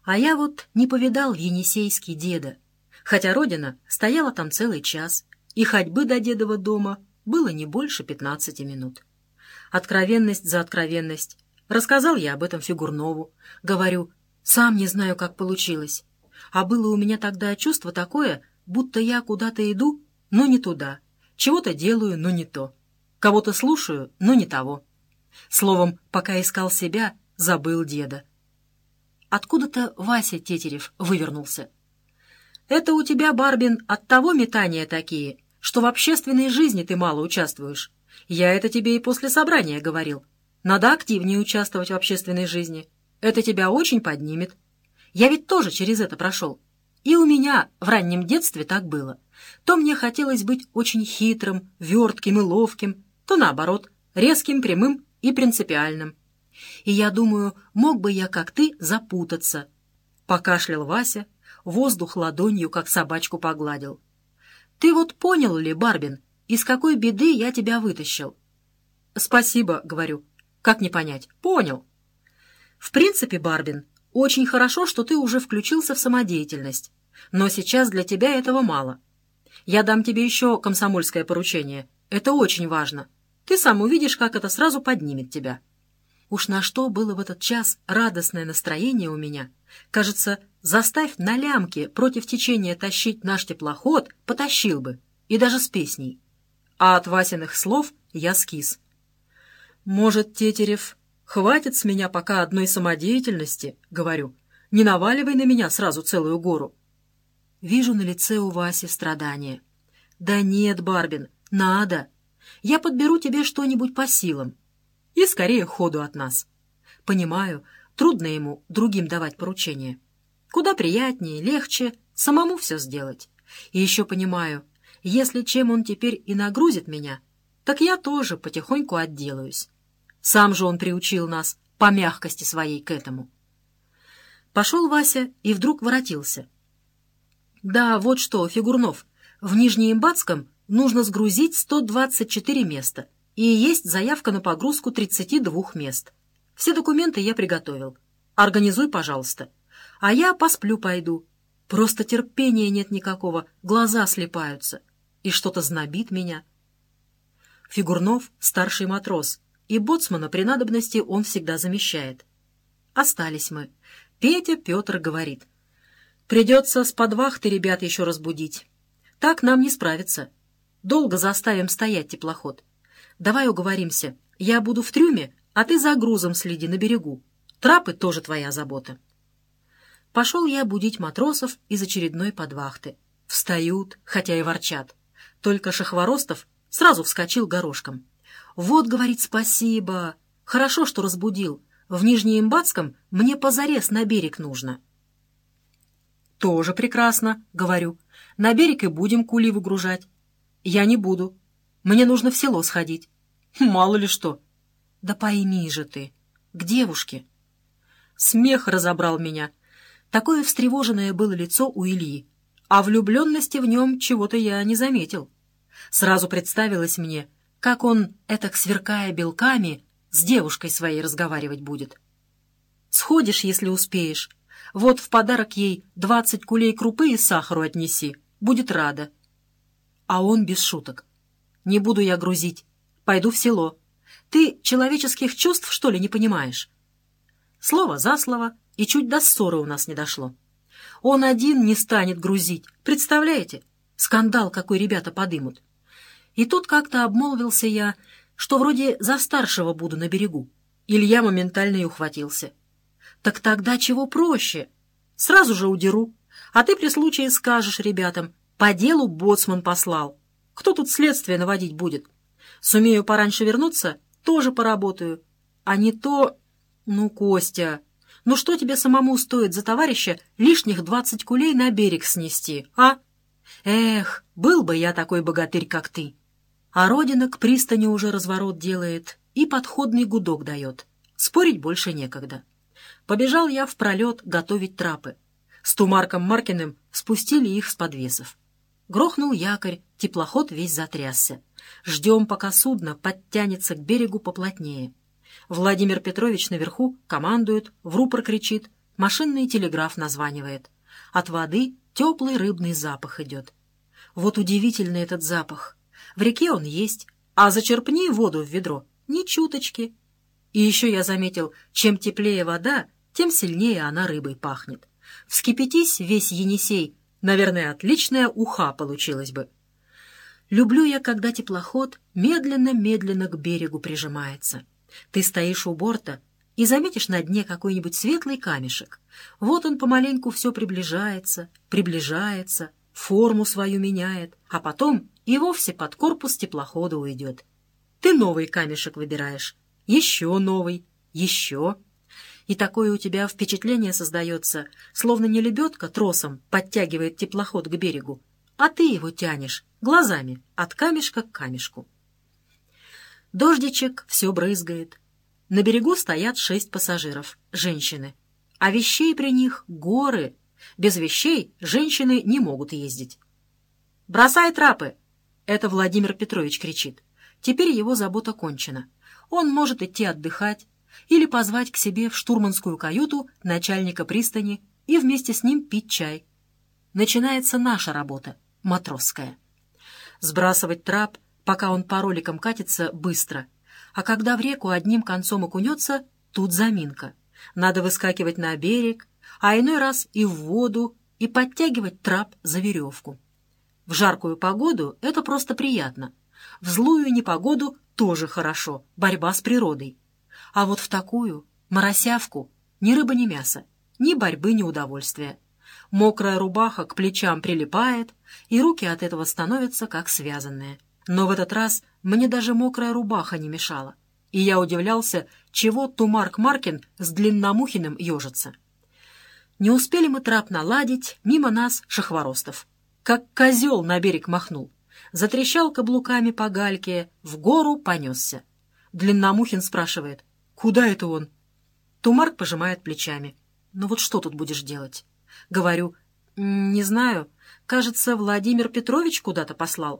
А я вот не повидал в Енисейске деда, хотя родина стояла там целый час, и ходьбы до дедова дома было не больше 15 минут. Откровенность за откровенность. Рассказал я об этом Фигурнову. Говорю, сам не знаю, как получилось. А было у меня тогда чувство такое, будто я куда-то иду, но не туда. Чего-то делаю, но не то. Кого-то слушаю, но не того. Словом, пока искал себя, забыл деда. Откуда-то Вася Тетерев вывернулся. «Это у тебя, Барбин, от того метания такие, что в общественной жизни ты мало участвуешь. Я это тебе и после собрания говорил. Надо активнее участвовать в общественной жизни. Это тебя очень поднимет. Я ведь тоже через это прошел. И у меня в раннем детстве так было. То мне хотелось быть очень хитрым, вертким и ловким, то наоборот, резким, прямым и принципиальным. И я думаю, мог бы я, как ты, запутаться». Покашлял Вася, воздух ладонью, как собачку погладил. «Ты вот понял ли, Барбин, из какой беды я тебя вытащил?» «Спасибо», — говорю. «Как не понять? Понял». «В принципе, Барбин, очень хорошо, что ты уже включился в самодеятельность. Но сейчас для тебя этого мало. Я дам тебе еще комсомольское поручение. Это очень важно. Ты сам увидишь, как это сразу поднимет тебя». Уж на что было в этот час радостное настроение у меня. Кажется, заставь на лямке против течения тащить наш теплоход, потащил бы, и даже с песней. А от Васиных слов я скис. «Может, Тетерев, хватит с меня пока одной самодеятельности?» — говорю. «Не наваливай на меня сразу целую гору». Вижу на лице у Васи страдания. «Да нет, Барбин, надо. Я подберу тебе что-нибудь по силам. И скорее ходу от нас». Понимаю, трудно ему другим давать поручения. Куда приятнее, легче самому все сделать. И еще понимаю, если чем он теперь и нагрузит меня, так я тоже потихоньку отделаюсь. Сам же он приучил нас по мягкости своей к этому. Пошел Вася и вдруг воротился. «Да, вот что, Фигурнов, в Нижнеимбатском нужно сгрузить 124 места, и есть заявка на погрузку 32 мест. Все документы я приготовил. Организуй, пожалуйста. А я посплю пойду. Просто терпения нет никакого, глаза слипаются. И что-то знобит меня». Фигурнов — старший матрос, и боцмана при надобности он всегда замещает. Остались мы. Петя Петр говорит: «Придется с подвахты ребят еще разбудить. Так нам не справиться. Долго заставим стоять теплоход. Давай уговоримся. Я буду в трюме, а ты за грузом следи на берегу. Трапы тоже твоя забота». Пошел я будить матросов из очередной подвахты. Встают, хотя и ворчат. Только Шахворостов сразу вскочил горошком. «Вот, — говорит, — спасибо. Хорошо, что разбудил. В Нижнеимбатском мне позарез на берег нужно». «Тоже прекрасно, — говорю. На берег и будем кули выгружать». «Я не буду. Мне нужно в село сходить». «Мало ли что». «Да пойми же ты, к девушке». Смех разобрал меня. Такое встревоженное было лицо у Ильи, а влюбленности в нем чего-то я не заметил. Сразу представилось мне, как он, этак сверкая белками, с девушкой своей разговаривать будет. «Сходишь, если успеешь. Вот в подарок ей 20 кулей крупы и сахару отнеси. Будет рада». А он без шуток: «Не буду я грузить. Пойду в село. Ты человеческих чувств, что ли, не понимаешь?» Слово за слово, и чуть до ссоры у нас не дошло. Он один не станет грузить. Представляете? Скандал, какой ребята подымут. И тут как-то обмолвился я, что вроде за старшего буду на берегу. Илья моментально и ухватился. «Так тогда чего проще? Сразу же удеру. А ты при случае скажешь ребятам: по делу боцман послал. Кто тут следствие наводить будет? Сумею пораньше вернуться, тоже поработаю. А не то... Ну, Костя, ну что тебе самому стоит за товарища лишних 20 кулей на берег снести, а? Эх, был бы я такой богатырь, как ты». А родина к пристани уже разворот делает и подходный гудок дает. Спорить больше некогда. Побежал я в пролет готовить трапы. С Тумарком Маркиным спустили их с подвесов. Грохнул якорь, теплоход весь затрясся. Ждем, пока судно подтянется к берегу поплотнее. Владимир Петрович наверху командует, в рупор кричит: машинный телеграф названивает. От воды теплый рыбный запах идет. Вот удивительный этот запах. В реке он есть, а зачерпни воду в ведро — ни чуточки. И еще я заметил, чем теплее вода, тем сильнее она рыбой пахнет. Вскипятись весь Енисей, наверное, отличная уха получилась бы. Люблю я, когда теплоход медленно-медленно к берегу прижимается. Ты стоишь у борта и заметишь на дне какой-нибудь светлый камешек. Вот он помаленьку все приближается, приближается, форму свою меняет, а потом и вовсе под корпус теплохода уйдет. Ты новый камешек выбираешь, еще новый, еще. И такое у тебя впечатление создается, словно не лебедка тросом подтягивает теплоход к берегу, а ты его тянешь глазами от камешка к камешку. Дождичек все брызгает. На берегу стоят 6 пассажиров, женщины, а вещей при них горы. Без вещей женщины не могут ездить. «Бросай трапы!» — это Владимир Петрович кричит. Теперь его забота кончена. Он может идти отдыхать или позвать к себе в штурманскую каюту начальника пристани и вместе с ним пить чай. Начинается наша работа, матросская. Сбрасывать трап, пока он по роликам катится, быстро. А когда в реку одним концом окунется, тут заминка. Надо выскакивать на берег, а иной раз и в воду, и подтягивать трап за веревку. В жаркую погоду это просто приятно. В злую непогоду тоже хорошо, борьба с природой. А вот в такую, моросявку, ни рыба, ни мясо, ни борьбы, ни удовольствия. Мокрая рубаха к плечам прилипает, и руки от этого становятся как связанные. Но в этот раз мне даже мокрая рубаха не мешала, и я удивлялся, чего Тумарк Маркин с Длинномухиным ежится. Не успели мы трап наладить, мимо нас Шахворостов. Как козел на берег махнул. Затрещал каблуками по гальке, в гору понесся. Длинномухин спрашивает: «Куда это он?» Тумарк пожимает плечами. «Ну вот что тут будешь делать?» Говорю: «Не знаю. Кажется, Владимир Петрович куда-то послал».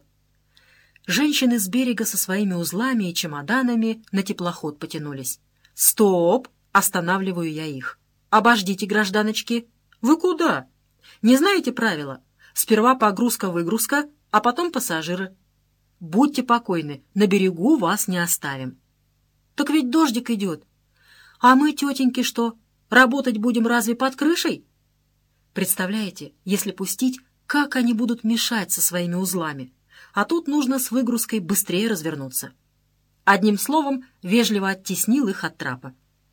Женщины с берега со своими узлами и чемоданами на теплоход потянулись. «Стоп!» — останавливаю я их. «Обождите, гражданочки!» «Вы куда?» «Не знаете правила? Сперва погрузка-выгрузка, а потом пассажиры». «Будьте покойны, на берегу вас не оставим». «Так ведь дождик идет». «А мы, тетеньки, что, работать будем разве под крышей?» Представляете, если пустить, как они будут мешать со своими узлами? А тут нужно с выгрузкой быстрее развернуться. Одним словом, вежливо оттеснил их от трапа.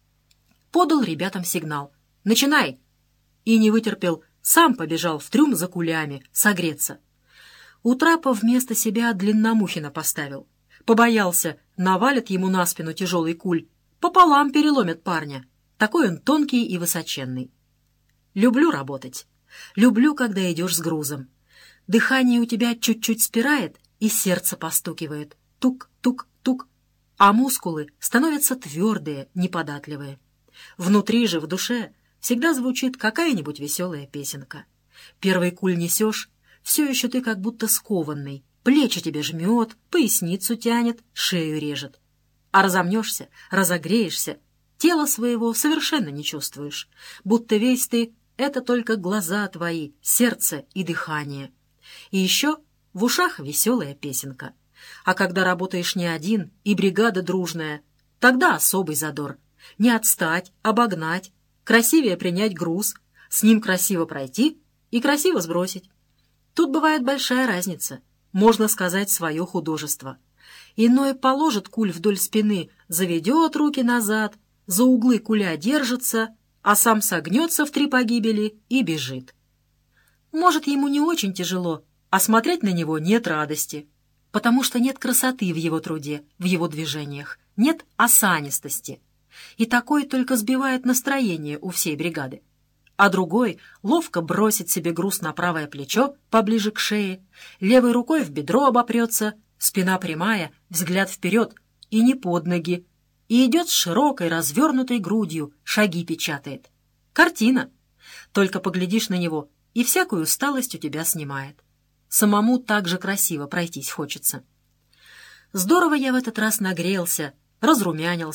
Подал ребятам сигнал: «Начинай!» И не вытерпел, сам побежал в трюм за кулями, согреться. У трапа вместо себя Длинномухина поставил. Побоялся, навалят ему на спину тяжелый куль, пополам переломят парня. Такой он тонкий и высоченный. Люблю работать. Люблю, когда идешь с грузом. Дыхание у тебя чуть-чуть спирает, и сердце постукивает. Тук-тук-тук. А мускулы становятся твердые, неподатливые. Внутри же, в душе, всегда звучит какая-нибудь веселая песенка. Первый куль несешь, все еще ты как будто скованный. Плечи тебе жмет, поясницу тянет, шею режет. А разомнешься, разогреешься, тело своего совершенно не чувствуешь. Будто весь ты — это только глаза твои, сердце и дыхание. И еще в ушах веселая песенка. А когда работаешь не один и бригада дружная, тогда особый задор. Не отстать, обогнать, красивее принять груз, с ним красиво пройти и красиво сбросить. Тут бывает большая разница, можно сказать, свое художество. Иной положит куль вдоль спины, заведет руки назад, за углы куля держится, а сам согнется в 3 погибели и бежит. Может, ему не очень тяжело, а смотреть на него нет радости, потому что нет красоты в его труде, в его движениях, нет осанистости. И такой только сбивает настроение у всей бригады. А другой ловко бросит себе груз на правое плечо поближе к шее, левой рукой в бедро обопрется, спина прямая, взгляд вперед и не под ноги, и идет с широкой развернутой грудью, шаги печатает. Картина. Только поглядишь на него, и всякую усталость у тебя снимает. Самому так же красиво пройтись хочется. Здорово я в этот раз нагрелся, разрумянился.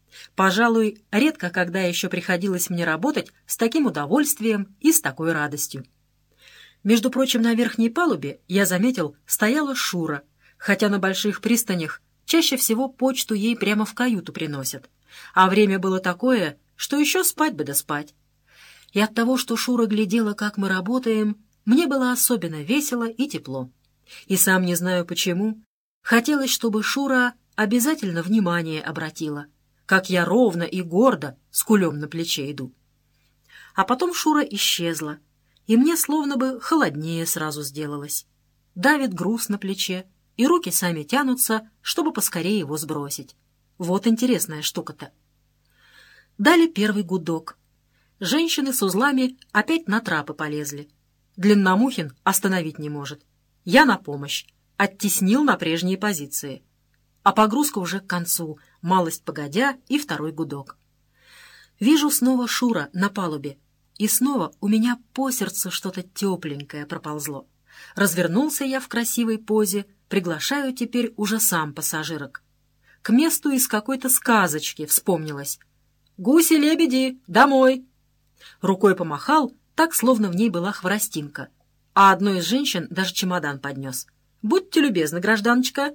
Пожалуй, редко когда еще приходилось мне работать с таким удовольствием и с такой радостью. Между прочим, на верхней палубе, я заметил, стояла Шура, хотя на больших пристанях чаще всего почту ей прямо в каюту приносят. А время было такое, что еще спать бы да спать. И от того, что Шура глядела, как мы работаем, мне было особенно весело и тепло. И сам не знаю почему, хотелось, чтобы Шура обязательно внимание обратила, как я ровно и гордо с кулем на плече иду. А потом Шура исчезла, и мне словно бы холоднее сразу сделалось. Давит груз на плече, и руки сами тянутся, чтобы поскорее его сбросить. Вот интересная штука-то. Дали первый гудок. Женщины с узлами опять на трапы полезли. Длинномухин остановить не может. Я на помощь. Оттеснил на прежние позиции. А погрузка уже к концу, малость погодя, и второй гудок. Вижу снова Шура на палубе, и снова у меня по сердцу что-то тепленькое проползло. Развернулся я в красивой позе, приглашаю теперь уже сам пассажирок. К месту из какой-то сказочки вспомнилось. «Гуси-лебеди, домой!» Рукой помахал, так, словно в ней была хворостинка, а одной из женщин даже чемодан поднес. «Будьте любезны, гражданочка!»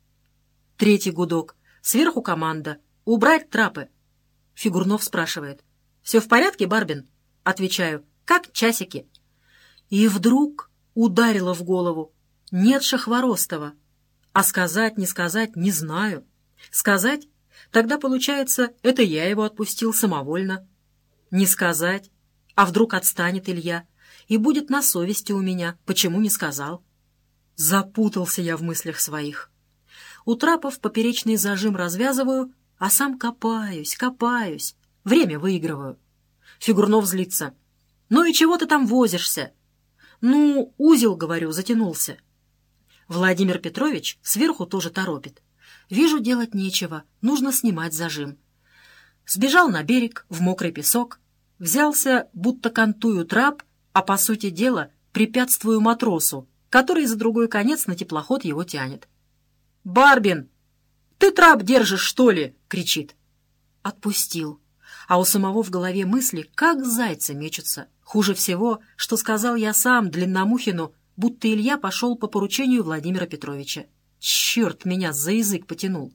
Третий гудок. Сверху команда. «Убрать трапы!» Фигурнов спрашивает. «Все в порядке, Барбин?» Отвечаю. «Как часики?» И вдруг ударило в голову. Нет Шахворостова. А сказать, не сказать, не знаю. Сказать? Тогда, получается, это я его отпустил самовольно. Не сказать. А вдруг отстанет Илья? И будет на совести у меня. Почему не сказал? Запутался я в мыслях своих. У трапов поперечный зажим развязываю, а сам копаюсь. Время выигрываю. Фигурнов злится. «Ну и чего ты там возишься?» «Ну, узел, говорю, затянулся». Владимир Петрович сверху тоже торопит. Вижу, делать нечего, нужно снимать зажим. Сбежал на берег, в мокрый песок, взялся, будто кантую трап, а по сути дела препятствую матросу, который за другой конец на теплоход его тянет. «Барбин, ты трап держишь, что ли?» — кричит. Отпустил. А у самого в голове мысли, как зайцы мечутся. Хуже всего, что сказал я сам Длинномухину, будто Илья пошел по поручению Владимира Петровича. Черт меня за язык потянул.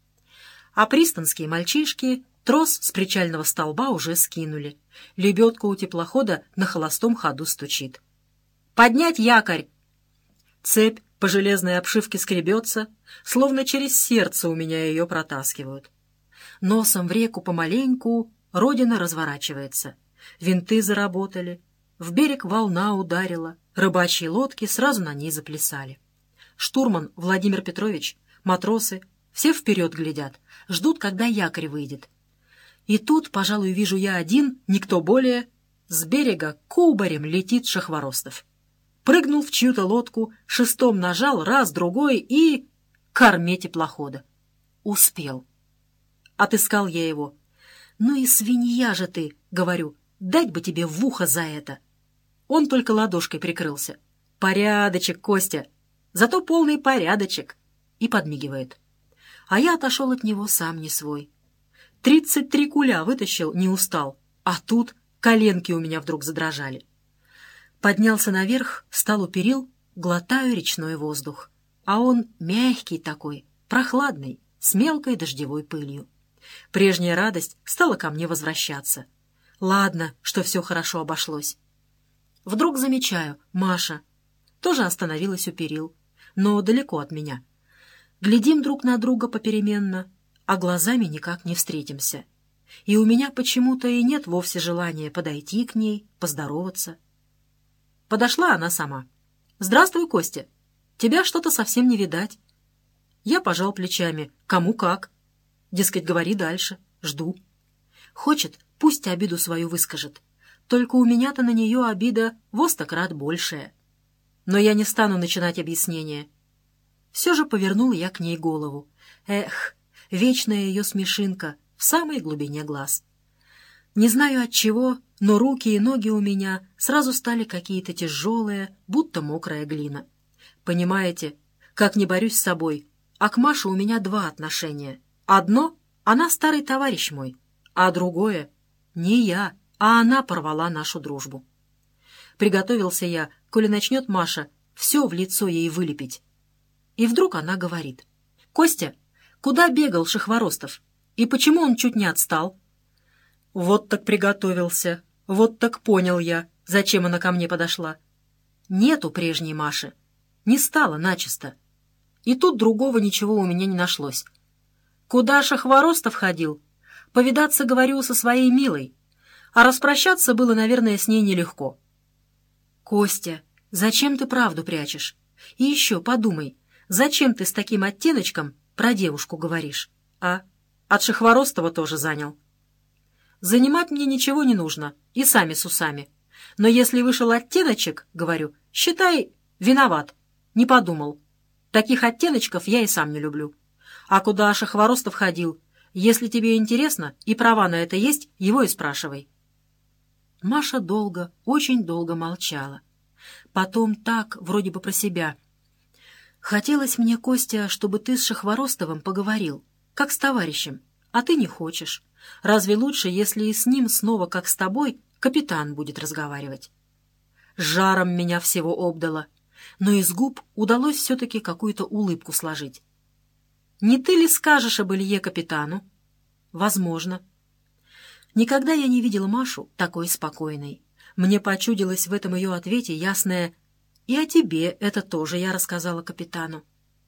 А пристанские мальчишки трос с причального столба уже скинули. Лебедка у теплохода на холостом ходу стучит. «Поднять якорь!» Цепь по железной обшивке скребется, словно через сердце у меня ее протаскивают. Носом в реку помаленьку Родина разворачивается. Винты заработали, в берег волна ударила, рыбачьи лодки сразу на ней заплясали. Штурман Владимир Петрович, матросы, все вперед глядят, ждут, когда якорь выйдет. И тут, пожалуй, вижу я один, никто более, с берега кубарем летит Шахворостов. Прыгнул в чью-то лодку, шестом нажал раз, другой и... к корме теплохода. Успел. Отыскал я его. «Ну и свинья же ты!» — говорю. «Дать бы тебе в ухо за это!» Он только ладошкой прикрылся. «Порядочек, Костя! Зато полный порядочек!» И подмигивает. А я отошел от него сам не свой. 33 куля вытащил, не устал. А тут коленки у меня вдруг задрожали. Поднялся наверх, стал у перил, глотаю речной воздух. А он мягкий такой, прохладный, с мелкой дождевой пылью. Прежняя радость стала ко мне возвращаться. Ладно, что все хорошо обошлось. Вдруг замечаю, Маша тоже остановилась у перил, но далеко от меня. Глядим друг на друга попеременно, а глазами никак не встретимся. И у меня почему-то и нет вовсе желания подойти к ней, поздороваться. Подошла она сама. «Здравствуй, Костя. Тебя что-то совсем не видать». Я пожал плечами. Кому как. Дескать, говори дальше. Жду. Хочет, пусть обиду свою выскажет. Только у меня-то на нее обида во 100 крат большая. Но я не стану начинать объяснения. Все же повернул я к ней голову. Эх, вечная ее смешинка в самой глубине глаз. Не знаю отчего, но руки и ноги у меня сразу стали какие-то тяжелые, будто мокрая глина. Понимаете, как не борюсь с собой, а к Маше у меня два отношения. Одно — Она старый товарищ мой, а другое — не я, а она порвала нашу дружбу. Приготовился я, коли начнет Маша все в лицо ей вылепить. И вдруг она говорит: «Костя, куда бегал Шахворостов? И почему он чуть не отстал?» Вот так приготовился, вот так понял я, зачем она ко мне подошла. Нету прежней Маши, не стало начисто. И тут другого ничего у меня не нашлось. Куда Шахворостов ходил? Повидаться, говорю, со своей милой. А распрощаться было, наверное, с ней нелегко. «Костя, зачем ты правду прячешь? И еще подумай, зачем ты с таким оттеночком про девушку говоришь, а? От Шахворостова тоже занял». «Занимать мне ничего не нужно, и сами с усами. Но если вышел оттеночек, говорю, считай, виноват, не подумал. Таких оттеночков я и сам не люблю. А куда Шахворостов ходил? Если тебе интересно, и права на это есть, его и спрашивай». Маша долго, очень долго молчала. Потом так, вроде бы про себя: «Хотелось мне, Костя, чтобы ты с Шахворостовым поговорил, как с товарищем, а ты не хочешь. Разве лучше, если и с ним снова, как с тобой, капитан будет разговаривать?» Жаром меня всего обдало, но из губ удалось все-таки какую-то улыбку сложить. «Не ты ли скажешь об Илье капитану?» «Возможно». Никогда я не видела Машу такой спокойной. Мне почудилось в этом ее ответе ясное: «И о тебе это тоже я рассказала капитану».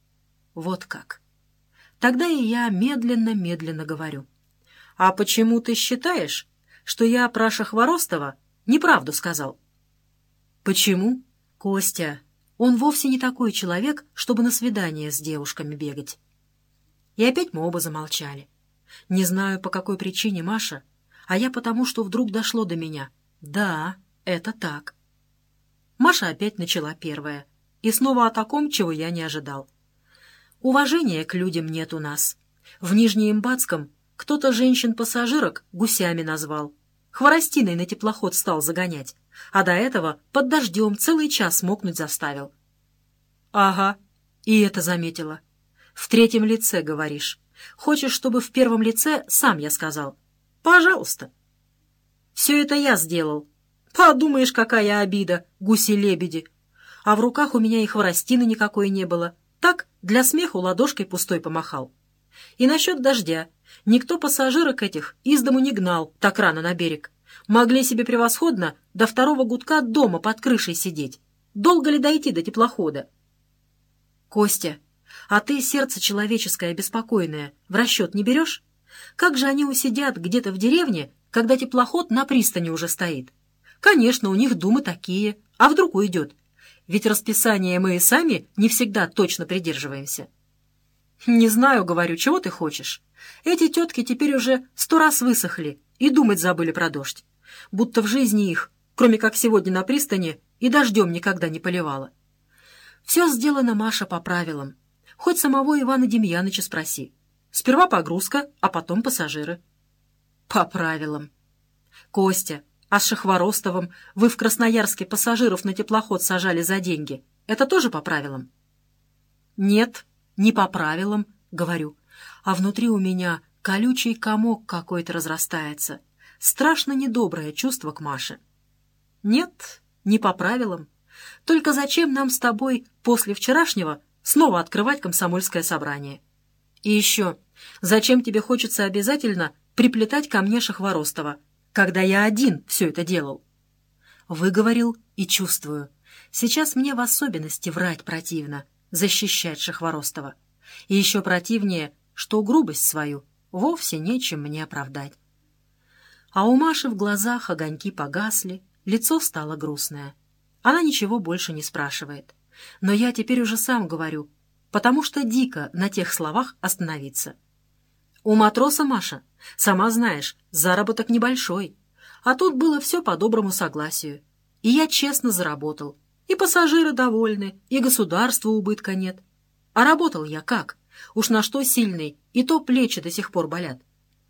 Вот как. Тогда и я медленно-медленно говорю: «А почему ты считаешь, что я про Шахворостова неправду сказал?» «Почему? Костя, он вовсе не такой человек, чтобы на свидание с девушками бегать». И опять мы оба замолчали. Не знаю, по какой причине Маша, а я потому, что вдруг дошло до меня. Да, это так. Маша опять начала первая. И снова о таком, чего я не ожидал. «Уважения к людям нет у нас. В Нижнеимбатском кто-то женщин-пассажирок гусями назвал. Хворостиной на теплоход стал загонять. А до этого под дождем целый час мокнуть заставил». «Ага, и это заметила. В третьем лице говоришь. Хочешь, чтобы в первом лице сам я сказал? Пожалуйста». «Все это я сделал. Подумаешь, какая обида, гуси-лебеди. А в руках у меня и хворостины никакой не было. Так, для смеху ладошкой пустой помахал. И насчет дождя. Никто пассажирок этих из дому не гнал так рано на берег. Могли себе превосходно до второго гудка дома под крышей сидеть. Долго ли дойти до теплохода?» «Костя, а ты сердце человеческое беспокойное в расчет не берешь? Как же они усидят где-то в деревне, когда теплоход на пристани уже стоит? Конечно, у них думы такие, а вдруг уйдет? Ведь расписание мы и сами не всегда точно придерживаемся». «Не знаю, — говорю, — чего ты хочешь? Эти тетки теперь уже 100 раз высохли и думать забыли про дождь. Будто в жизни их, кроме как сегодня на пристани, и дождем никогда не поливало. Все сделано, Маша, по правилам. Хоть самого Ивана Демьяныча спроси. Сперва погрузка, а потом пассажиры». «По правилам». «Костя, а с Шахворостовым вы в Красноярске пассажиров на теплоход сажали за деньги. Это тоже по правилам?» «Нет, не по правилам, — говорю, — а внутри у меня колючий комок какой-то разрастается. Страшно недоброе чувство к Маше». «Нет, не по правилам. Только зачем нам с тобой после вчерашнего снова открывать комсомольское собрание? И еще, зачем тебе хочется обязательно приплетать ко мне Шахворостова, когда я один все это делал?» Выговорил и чувствую. Сейчас мне в особенности врать противно, защищать Шахворостова. И еще противнее, что грубость свою вовсе нечем мне оправдать. А у Маши в глазах огоньки погасли, лицо стало грустное. Она ничего больше не спрашивает. Но я теперь уже сам говорю, потому что дико на тех словах остановиться. У матроса, Маша, сама знаешь, заработок небольшой. А тут было все по доброму согласию. И я честно заработал. И пассажиры довольны, и государству убытка нет. А работал я как? Уж на что сильный, и то плечи до сих пор болят.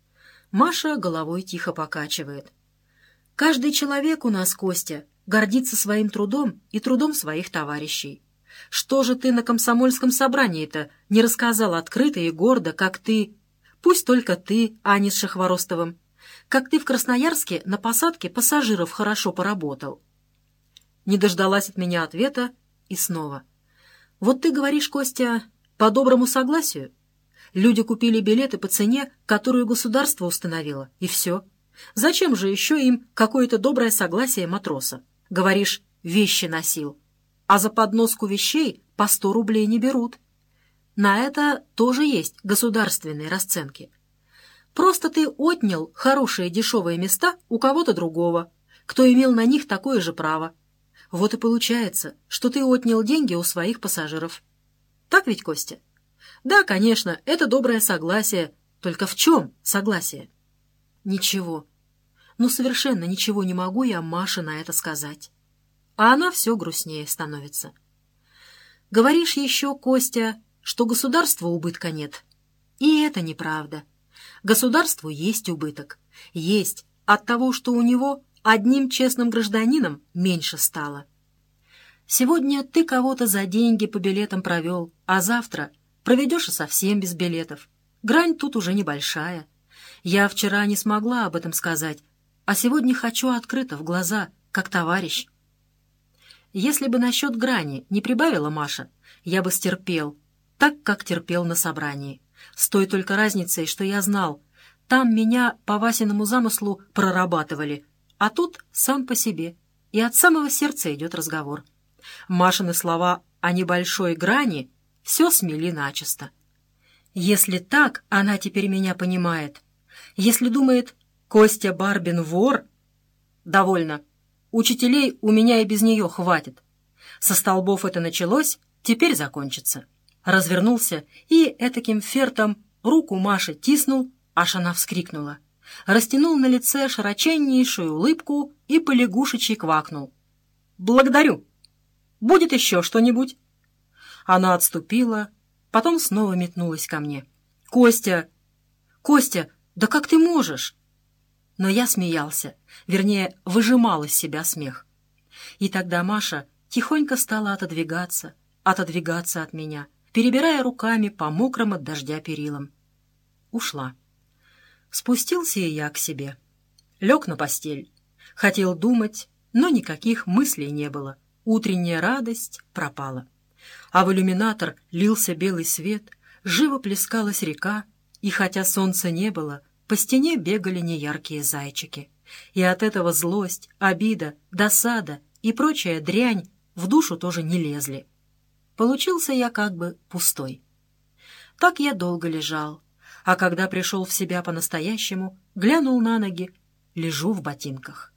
Маша головой тихо покачивает. «Каждый человек у нас, Костя, гордится своим трудом и трудом своих товарищей. Что же ты на комсомольском собрании-то не рассказал открыто и гордо, как ты...» Пусть только ты, а не с Шахворостовым. Как ты в Красноярске на посадке пассажиров хорошо поработал». Не дождалась от меня ответа и снова. «Вот ты говоришь, Костя, по доброму согласию? Люди купили билеты по цене, которую государство установило, и все. Зачем же еще им какое-то доброе согласие матроса? Говоришь, вещи носил. А за подноску вещей по 100 рублей не берут. На это тоже есть государственные расценки. Просто ты отнял хорошие дешевые места у кого-то другого, кто имел на них такое же право. Вот и получается, что ты отнял деньги у своих пассажиров. Так ведь, Костя? Да, конечно, это доброе согласие. Только в чем согласие? Ничего. Ну, совершенно ничего не могу я Маше на это сказать. А она все грустнее становится. Говоришь еще, Костя, что государству убытка нет. И это неправда. Государству есть убыток. Есть от того, что у него одним честным гражданином меньше стало. Сегодня ты кого-то за деньги по билетам провел, а завтра проведешь и совсем без билетов. Грань тут уже небольшая. Я вчера не смогла об этом сказать, а сегодня хочу открыто, в глаза, как товарищ. Если бы насчет грани не прибавила Маша, я бы стерпел, так, как терпел на собрании. С той только разницей, что я знал, там меня по Васиному замыслу прорабатывали, а тут сам по себе, и от самого сердца идет разговор. Машины слова о небольшой грани все смели начисто. Если так она теперь меня понимает, если думает, Костя Барбин вор, довольно. Учителей у меня и без нее хватит. Со столбов это началось, теперь закончится. Развернулся и этаким фертом руку Маше тиснул, аж она вскрикнула. Растянул на лице широченнейшую улыбку и полягушечьи квакнул. «Благодарю. Будет еще что-нибудь?» Она отступила, потом снова метнулась ко мне. «Костя! Костя, да как ты можешь?» Но я смеялся, вернее, выжимал из себя смех. И тогда Маша тихонько стала отодвигаться от меня, перебирая руками по мокрым от дождя перилам. Ушла. Спустился и я к себе. Лег на постель. Хотел думать, но никаких мыслей не было. Утренняя радость пропала. А в иллюминатор лился белый свет, живо плескалась река, и хотя солнца не было, по стене бегали неяркие зайчики. И от этого злость, обида, досада и прочая дрянь в душу тоже не лезли. Получился я как бы пустой. Так я долго лежал, а когда пришел в себя по-настоящему, глянул на ноги, лежу в ботинках.